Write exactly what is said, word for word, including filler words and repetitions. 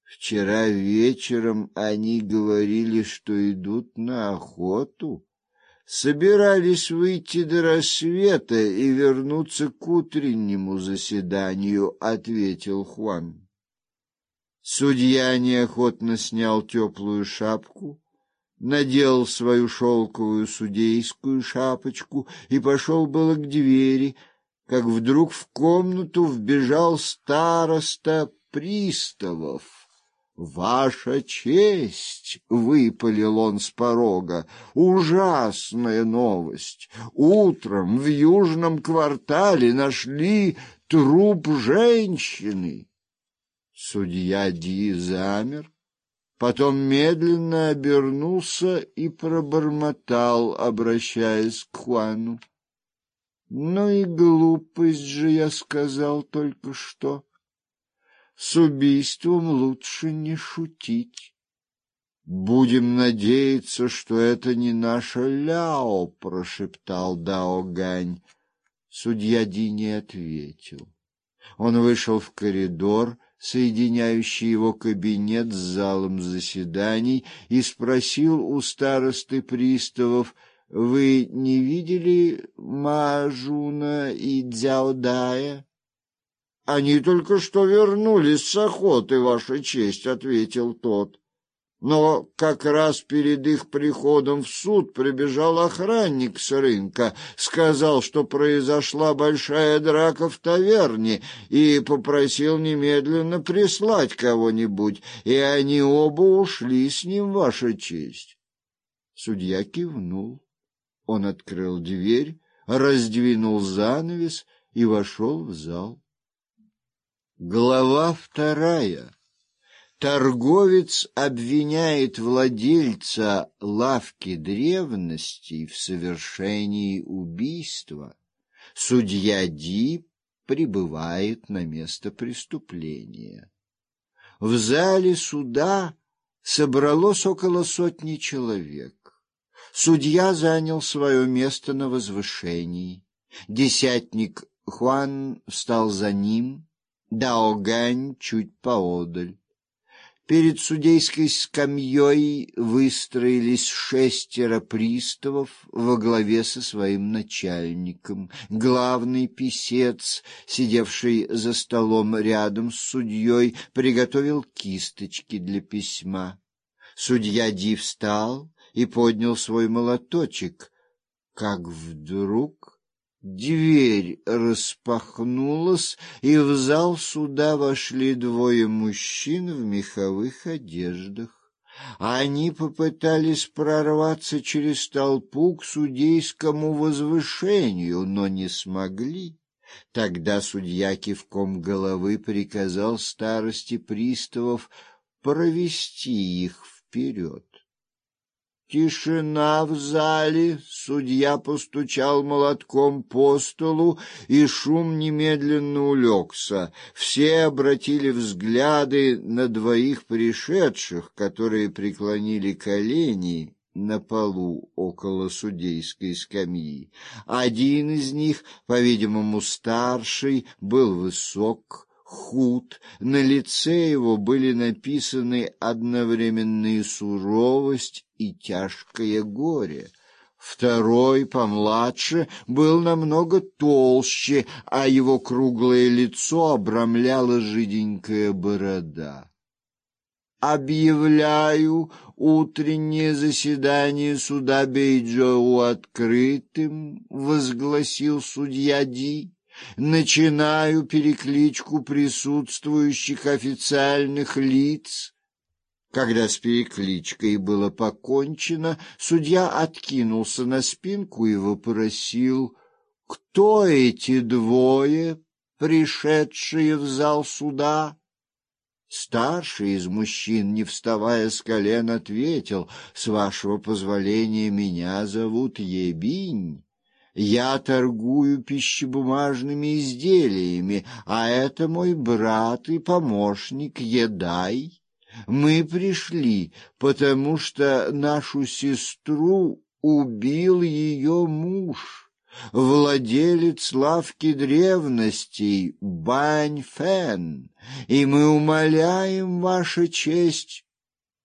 Вчера вечером они говорили, что идут на охоту. Собирались выйти до рассвета и вернуться к утреннему заседанию, — ответил Хуан. Судья неохотно снял теплую шапку, надел свою шелковую судейскую шапочку и пошел было к двери, как вдруг в комнату вбежал староста приставов. «Ваша честь!» — выпалил он с порога. «Ужасная новость! Утром в южном квартале нашли труп женщины!» Судья Ди замер, потом медленно обернулся и пробормотал, обращаясь к Хуану: «Ну и глупость же я сказал только что. С убийством лучше не шутить. Будем надеяться, что это не наша Ляо», — прошептал Дао Гань. Судья Ди не ответил. Он вышел в коридор, соединяющий его кабинет с залом заседаний, и спросил у старосты приставов: «Вы не видели Мажуна и Дзяодая?» «Они только что вернулись с охоты, Ваша честь», — ответил тот. «Но как раз перед их приходом в суд прибежал охранник с рынка, сказал, что произошла большая драка в таверне, и попросил немедленно прислать кого-нибудь, и они оба ушли с ним, Ваша честь». Судья кивнул. Он открыл дверь, раздвинул занавес и вошел в зал. Глава вторая. Торговец обвиняет владельца лавки древностей в совершении убийства. Судья Ди прибывает на место преступления. В зале суда собралось около сотни человек. Судья занял свое место на возвышении. Десятник Хуан встал за ним, Дао Гань чуть поодаль. Перед судейской скамьей выстроились шестеро приставов во главе со своим начальником. Главный писец, сидевший за столом рядом с судьей, приготовил кисточки для письма. Судья Ди встал и поднял свой молоточек, как вдруг дверь распахнулась, и в зал суда вошли двое мужчин в меховых одеждах. Они попытались прорваться через толпу к судейскому возвышению, но не смогли. Тогда судья кивком головы приказал старости приставов провести их вперед. Тишина в зале, судья постучал молотком по столу, и шум немедленно улегся. Все обратили взгляды на двоих пришедших, которые преклонили колени на полу около судейской скамьи. Один из них, по-видимому, старший, был высок, худ, на лице его были написаны одновременная суровость и тяжкое горе. Второй, помладше, был намного толще, а его круглое лицо обрамляла жиденькая борода. «Объявляю утреннее заседание суда Бэйчжоу открытым», — возгласил судья Ди. «Начинаю перекличку присутствующих официальных лиц». Когда с перекличкой было покончено, судья откинулся на спинку и вопросил: «Кто эти двое, пришедшие в зал суда?» Старший из мужчин, не вставая с колен, ответил: «С вашего позволения, меня зовут Ебинь. Я торгую пищебумажными изделиями, а это мой брат и помощник Едай. Мы пришли, потому что нашу сестру убил ее муж. владелец лавки древностей Бань Фэн, и мы умоляем, Ваша честь,